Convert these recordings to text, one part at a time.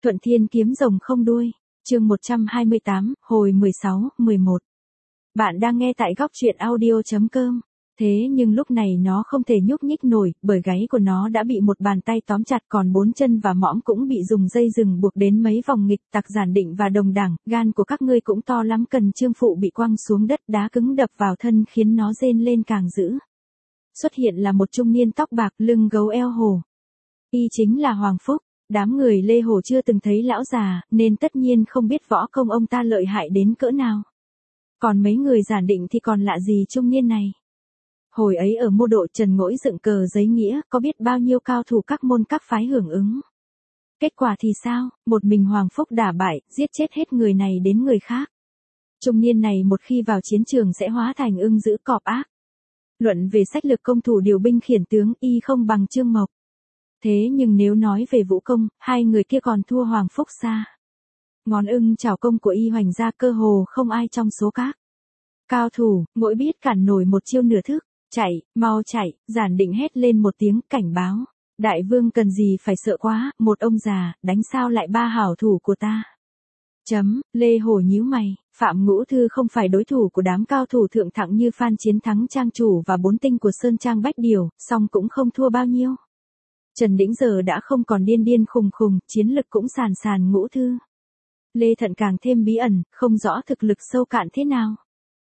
Thuận Thiên kiếm rồng không đuôi. Chương 128, hồi 16, 11. Bạn đang nghe tại góc truyện audio.com. Thế nhưng lúc này nó không thể nhúc nhích nổi, bởi gáy của nó đã bị một bàn tay tóm chặt, còn bốn chân và mõm cũng bị dùng dây rừng buộc đến mấy vòng nghịch tặc Giản Định và Đồng Đẳng. Gan của các ngươi cũng to lắm, cần Trương Phụ bị quăng xuống đất, đá cứng đập vào thân khiến nó rên lên càng dữ. Xuất hiện là một trung niên tóc bạc, lưng gấu eo hổ. Y chính là Hoàng Phúc. Đám người Lê Hổ chưa từng thấy lão già, nên tất nhiên không biết võ công ông ta lợi hại đến cỡ nào. Còn mấy người Giản Định thì còn lạ gì trung niên này. Hồi ấy ở Mô Độ, Trần Ngỗi dựng cờ giấy nghĩa, có biết bao nhiêu cao thủ các môn các phái hưởng ứng. Kết quả thì sao, một mình Hoàng Phúc đả bại, giết chết hết người này đến người khác. Trung niên này một khi vào chiến trường sẽ hóa thành ưng dữ cọp ác. Luận về sách lược công thủ điều binh khiển tướng, y không bằng Trương Mộc. Thế nhưng nếu nói về vũ công, hai người kia còn thua Hoàng Phúc xa. Ngón ưng chảo công của y hoành ra cơ hồ không ai trong số các cao thủ, Ngỗi biết cản nổi một chiêu nửa thức. Chạy, mau chạy, Giản Định hét lên một tiếng cảnh báo. Đại vương cần gì phải sợ quá, một ông già, đánh sao lại ba hảo thủ của ta. Lê Hổ nhíu mày, Phạm Ngũ Thư không phải đối thủ của đám cao thủ thượng thặng như Phan Chiến Thắng Trang Chủ và bốn tinh của Sơn Trang Bách Điều, song cũng không thua bao nhiêu. Trần Đĩnh giờ đã không còn điên điên khùng khùng, chiến lực cũng sàn sàn Ngũ Thư. Lê Thận càng thêm bí ẩn, không rõ thực lực sâu cạn thế nào.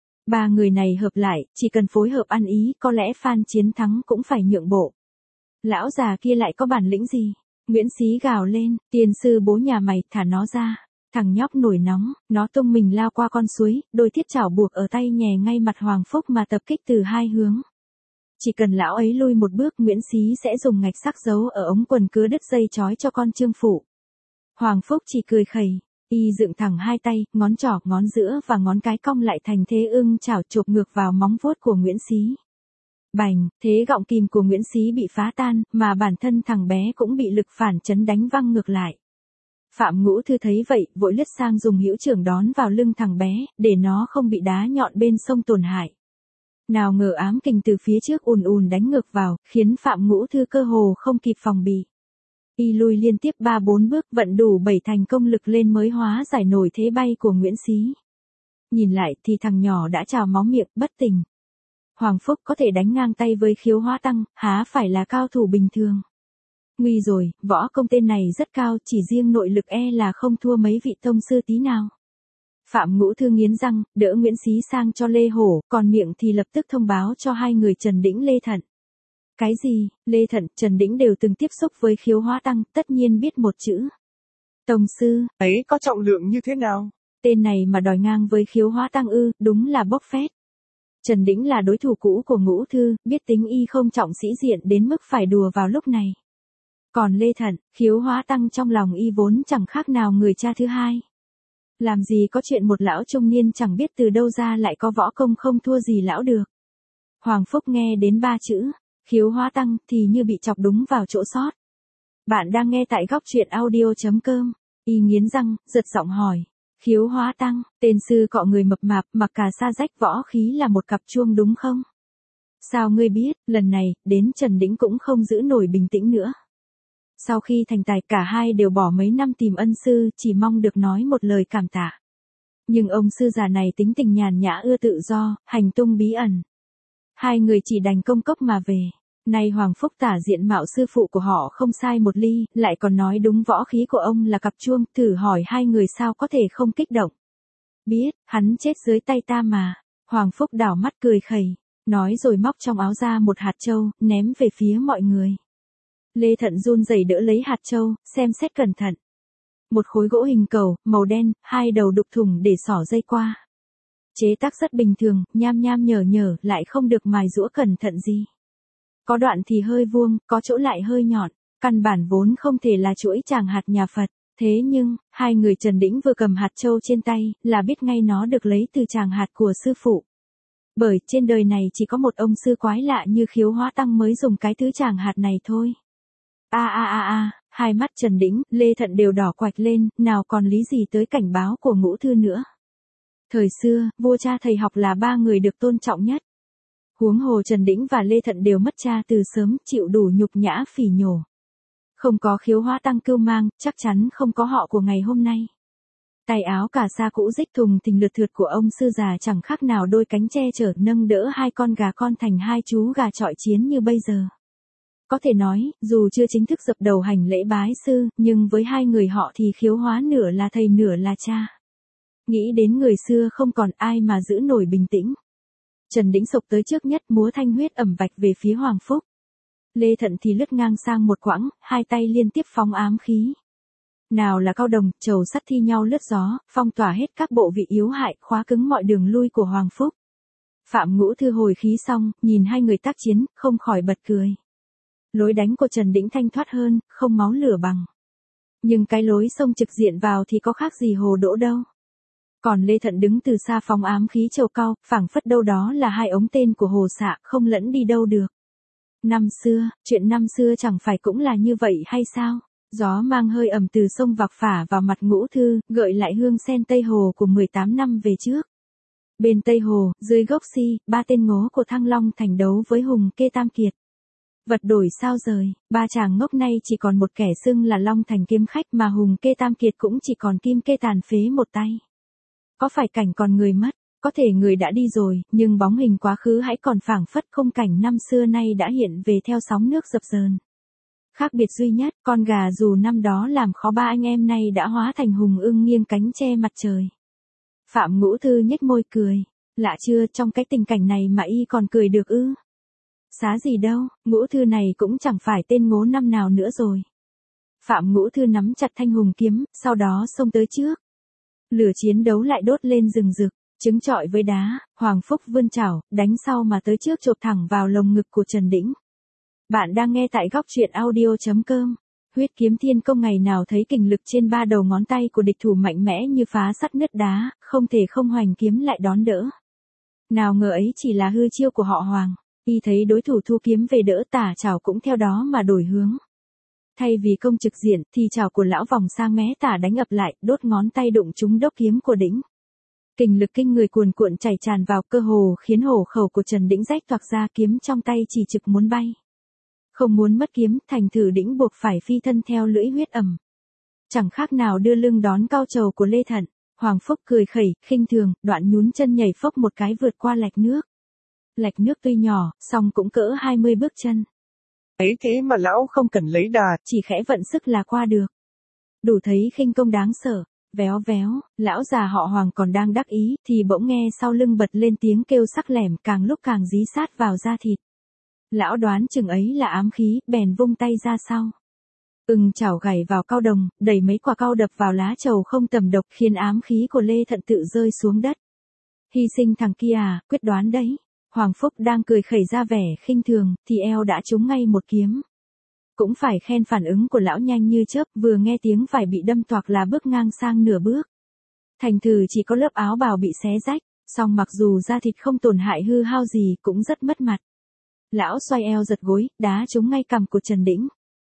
Ba người này hợp lại, chỉ cần phối hợp ăn ý, có lẽ Phan Chiến Thắng cũng phải nhượng bộ. Lão già kia lại có bản lĩnh gì? Nguyễn Xí gào lên, tiền sư bố nhà mày, thả nó ra. Thằng nhóc nổi nóng, nó tung mình lao qua con suối, đôi thiết chảo buộc ở tay nhè ngay mặt Hoàng Phúc mà tập kích từ hai hướng. Chỉ cần lão ấy lui một bước, Nguyễn Xí sẽ dùng ngạch sắc giấu ở ống quần cứa đứt dây trói cho con Trương Phụ. Hoàng Phúc chỉ cười khẩy, y dựng thẳng hai tay, ngón trỏ, ngón giữa và ngón cái cong lại thành thế ưng chảo chộp ngược vào móng vuốt của Nguyễn Xí. Bành, thế gọng kìm của Nguyễn Xí bị phá tan, mà bản thân thằng bé cũng bị lực phản chấn đánh văng ngược lại. Phạm Ngũ Thư thấy vậy, vội lướt sang dùng hữu trưởng đón vào lưng thằng bé, để nó không bị đá nhọn bên sông tổn hại. Nào ngờ ám kình từ phía trước ùn ùn đánh ngược vào, khiến Phạm Ngũ Thư cơ hồ không kịp phòng bị. Y lui liên tiếp 3-4 bước, vận đủ 7 thành công lực lên mới hóa giải nổi thế bay của Nguyễn Xí. Nhìn lại thì thằng nhỏ đã trào máu miệng, bất tỉnh. Hoàng Phúc có thể đánh ngang tay với Khiếu Hóa Tăng, há phải là cao thủ bình thường. Nguy rồi, võ công tên này rất cao, chỉ riêng nội lực là không thua mấy vị tông sư tí nào. Phạm Ngũ Thư nghiến răng, đỡ Nguyễn Xí sang cho Lê Hổ, còn miệng thì lập tức thông báo cho hai người Trần Đĩnh Lê Thận. Cái gì, Lê Thận, Trần Đĩnh đều từng tiếp xúc với Khiếu Hóa Tăng, tất nhiên biết một chữ. Tông sư, ấy có trọng lượng như thế nào? Tên này mà đòi ngang với Khiếu Hóa Tăng ư, đúng là bốc phét. Trần Đĩnh là đối thủ cũ của Ngũ Thư, biết tính y không trọng sĩ diện đến mức phải đùa vào lúc này. Còn Lê Thận, Khiếu Hóa Tăng trong lòng y vốn chẳng khác nào người cha thứ hai. Làm gì có chuyện một lão trung niên chẳng biết từ đâu ra lại có võ công không thua gì lão được. Hoàng Phúc nghe đến 3 chữ Khiếu Hóa Tăng thì như bị chọc đúng vào chỗ sót. Bạn đang nghe tại góc truyện audio.com. Y nghiến răng, giật giọng hỏi. Khiếu Hóa Tăng, tên sư cọ người mập mạp, mặc cà sa rách võ khí là một cặp chuông đúng không? Sao ngươi biết? Lần này, đến Trần Đĩnh cũng không giữ nổi bình tĩnh nữa. Sau khi thành tài, cả hai đều bỏ mấy năm tìm ân sư, chỉ mong được nói một lời cảm tạ. Nhưng ông sư già này tính tình nhàn nhã, ưa tự do, hành tung bí ẩn. Hai người chỉ đành công cốc mà về. Nay Hoàng Phúc tả diện mạo sư phụ của họ không sai một ly, lại còn nói đúng võ khí của ông là cặp chuông, thử hỏi hai người sao có thể không kích động. Biết, hắn chết dưới tay ta mà. Hoàng Phúc đảo mắt cười khẩy, nói rồi móc trong áo ra một hạt châu, ném về phía mọi người. Lê Thận run rẩy đỡ lấy hạt châu, xem xét cẩn thận. Một khối gỗ hình cầu, màu đen, hai đầu đục thủng để xỏ dây qua. Chế tác rất bình thường, nham nham nhở nhở, lại không được mài giũa cẩn thận gì. Có đoạn thì hơi vuông, có chỗ lại hơi nhọn, căn bản vốn không thể là chuỗi tràng hạt nhà Phật. Thế nhưng, hai người Trần Đĩnh vừa cầm hạt châu trên tay, là biết ngay nó được lấy từ tràng hạt của sư phụ. Bởi trên đời này chỉ có một ông sư quái lạ như Khiếu Hóa Tăng mới dùng cái thứ tràng hạt này thôi. Hai mắt Trần Đĩnh, Lê Thận đều đỏ quạch lên, nào còn lý gì tới cảnh báo của Ngũ Thư nữa. Thời xưa, vua cha thầy học là ba người được tôn trọng nhất. Huống hồ Trần Đĩnh và Lê Thận đều mất cha từ sớm, chịu đủ nhục nhã phỉ nhổ. Không có khiếu hóa tăng cưu mang, chắc chắn không có họ của ngày hôm nay. Tay áo cà sa cũ rích thùng thình lượt thượt của ông sư già chẳng khác nào đôi cánh che chở nâng đỡ hai con gà con thành hai chú gà chọi chiến như bây giờ. Có thể nói, dù chưa chính thức dập đầu hành lễ bái sư, nhưng với hai người họ thì khiếu hóa nửa là thầy nửa là cha. Nghĩ đến người xưa không còn ai mà giữ nổi bình tĩnh. Trần Đĩnh sộc tới trước nhất múa thanh huyết ẩm vạch về phía Hoàng Phúc. Lê Thận thì lướt ngang sang một quãng, hai tay liên tiếp phóng ám khí. Nào là cao đồng, trầu sắt thi nhau lướt gió, phong tỏa hết các bộ vị yếu hại, khóa cứng mọi đường lui của Hoàng Phúc. Phạm Ngũ Thư hồi khí xong, nhìn hai người tác chiến, không khỏi bật cười. Lối đánh của Trần Đĩnh thanh thoát hơn, không máu lửa bằng. Nhưng cái lối xông trực diện vào thì có khác gì Hồ Đỗ đâu. Còn Lê Thận đứng từ xa phóng ám khí trầu cao, phảng phất đâu đó là hai ống tên của Hồ Xạ, không lẫn đi đâu được. Năm xưa, chuyện năm xưa chẳng phải cũng là như vậy hay sao? Gió mang hơi ẩm từ sông vạc phả vào mặt Ngũ Thư, gợi lại hương sen Tây Hồ của 18 năm về trước. Bên Tây Hồ, dưới gốc si, ba tên ngố của Thăng Long thành đấu với Hùng Kê Tam Kiệt. Vật đổi sao rời, ba chàng ngốc nay chỉ còn một kẻ xưng là Long Thành kiếm khách mà Hùng Kê Tam Kiệt cũng chỉ còn Kim Kê tàn phế một tay. Có phải cảnh còn người mất, có thể người đã đi rồi, nhưng bóng hình quá khứ hãy còn phảng phất khung cảnh năm xưa nay đã hiện về theo sóng nước dập dờn. Khác biệt duy nhất, con gà dù năm đó làm khó ba anh em nay đã hóa thành hùng ưng nghiêng cánh che mặt trời. Phạm Ngũ Thư nhếch môi cười, lạ chưa, trong cái tình cảnh này mà y còn cười được ư? Xá gì đâu, Ngũ Thư này cũng chẳng phải tên ngố năm nào nữa rồi. Phạm Ngũ Thư nắm chặt thanh hùng kiếm, sau đó xông tới trước. Lửa chiến đấu lại đốt lên rừng rực, trứng trọi với đá, Hoàng Phúc vươn chảo, đánh sau mà tới trước chộp thẳng vào lồng ngực của Trần Đĩnh. Bạn đang nghe tại góc truyện audio.com. Huyết kiếm thiên công ngày nào thấy kình lực trên ba đầu ngón tay của địch thủ mạnh mẽ như phá sắt nứt đá, không thể không hoành kiếm lại đón đỡ. Nào ngờ ấy chỉ là hư chiêu của họ Hoàng, y thấy đối thủ thu kiếm về đỡ tả chảo cũng theo đó mà đổi hướng. Thay vì công trực diện thì chảo của lão vòng sang mé tả đánh ập lại, đốt ngón tay đụng trúng đốc kiếm của Đĩnh. Kình lực kinh người cuồn cuộn chảy tràn vào cơ hồ khiến hổ khẩu của Trần Đĩnh rách toạc ra, kiếm trong tay chỉ trực muốn bay. Không muốn mất kiếm, thành thử Đĩnh buộc phải phi thân theo lưỡi huyết ẩm. Chẳng khác nào đưa lưng đón cao trầu của Lê Thận. Hoàng Phúc cười khẩy, khinh thường, đoạn nhún chân nhảy phốc một cái vượt qua lạch nước. Lạch nước tuy nhỏ, song cũng cỡ 20 bước chân. Ấy thế mà lão không cần lấy đà, chỉ khẽ vận sức là qua được. Đủ thấy khinh công đáng sợ. Véo véo, lão già họ Hoàng còn đang đắc ý, thì bỗng nghe sau lưng bật lên tiếng kêu sắc lẻm, càng lúc càng dí sát vào da thịt. Lão đoán chừng ấy là ám khí, bèn vung tay ra sau. Chảo gảy vào cao đồng, đẩy mấy quả cao đập vào lá trầu không tầm độc, khiến ám khí của Lê Thận tự rơi xuống đất. Hy sinh thằng kia à, quyết đoán đấy. Hoàng Phúc đang cười khẩy ra vẻ khinh thường, thì eo đã trúng ngay một kiếm. Cũng phải khen phản ứng của lão nhanh như chớp, vừa nghe tiếng phải bị đâm toạc là bước ngang sang nửa bước. Thành thử chỉ có lớp áo bào bị xé rách, song mặc dù da thịt không tổn hại hư hao gì cũng rất mất mặt. Lão xoay eo giật gối, đá trúng ngay cằm của Trần Đĩnh.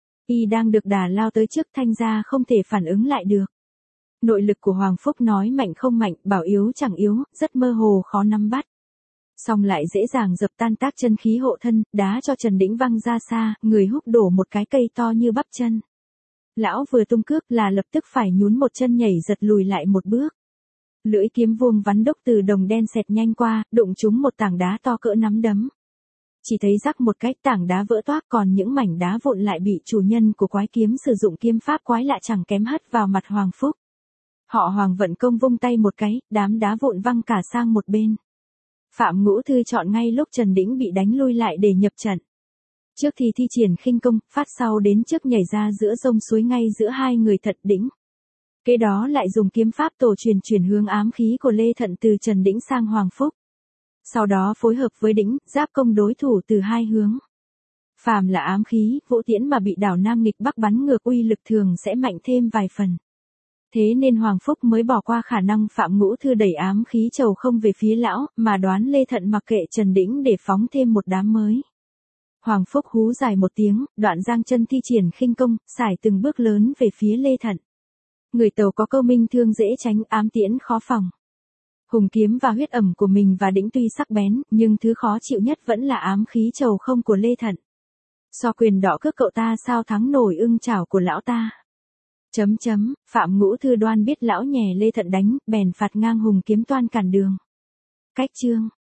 Y đang được đà lao tới trước, thanh ra không thể phản ứng lại được. Nội lực của Hoàng Phúc nói mạnh không mạnh, bảo yếu chẳng yếu, rất mơ hồ khó nắm bắt. Song lại dễ dàng dập tan tác chân khí hộ thân, đá cho Trần Đĩnh văng ra xa, người húc đổ một cái cây to như bắp chân. Lão vừa tung cước là lập tức phải nhún một chân nhảy giật lùi lại một bước. Lưỡi kiếm vuông vắn đốc từ đồng đen xẹt nhanh qua, đụng trúng một tảng đá to cỡ nắm đấm. Chỉ thấy rắc một cái, tảng đá vỡ toác, còn những mảnh đá vụn lại bị chủ nhân của quái kiếm sử dụng kiếm pháp quái lạ chẳng kém hất vào mặt Hoàng Phúc. Họ Hoàng vận công vung tay một cái, đám đá vụn văng cả sang một bên. Phạm Ngũ Thư chọn ngay lúc Trần Đĩnh bị đánh lui lại để nhập trận. Trước thì thi triển khinh công, phát sau đến trước nhảy ra giữa dông suối ngay giữa hai người Thận Đĩnh. Kế đó lại dùng kiếm pháp tổ truyền chuyển hướng ám khí của Lê Thận từ Trần Đĩnh sang Hoàng Phúc. Sau đó phối hợp với Đĩnh, giáp công đối thủ từ hai hướng. Phàm là ám khí, vũ tiễn mà bị đảo Nam nghịch Bắc bắn ngược uy lực thường sẽ mạnh thêm vài phần. Thế nên Hoàng Phúc mới bỏ qua khả năng Phạm Ngũ Thư đẩy ám khí trầu không về phía lão, mà đoán Lê Thận mặc kệ Trần Đĩnh để phóng thêm một đám mới. Hoàng Phúc hú dài một tiếng, đoạn giang chân thi triển khinh công, sải từng bước lớn về phía Lê Thận. Người Tàu có câu minh thương dễ tránh, ám tiễn khó phòng. Hùng kiếm và huyết ẩm của mình và Đĩnh tuy sắc bén, nhưng thứ khó chịu nhất vẫn là ám khí trầu không của Lê Thận. So quyền đỏ cước cậu ta sao thắng nổi ưng chảo của lão ta. Phạm Ngũ Thư Đoan biết lão nhè lê thận đánh, bèn phạt ngang Hùng Kiếm Toan cản đường. Cách chương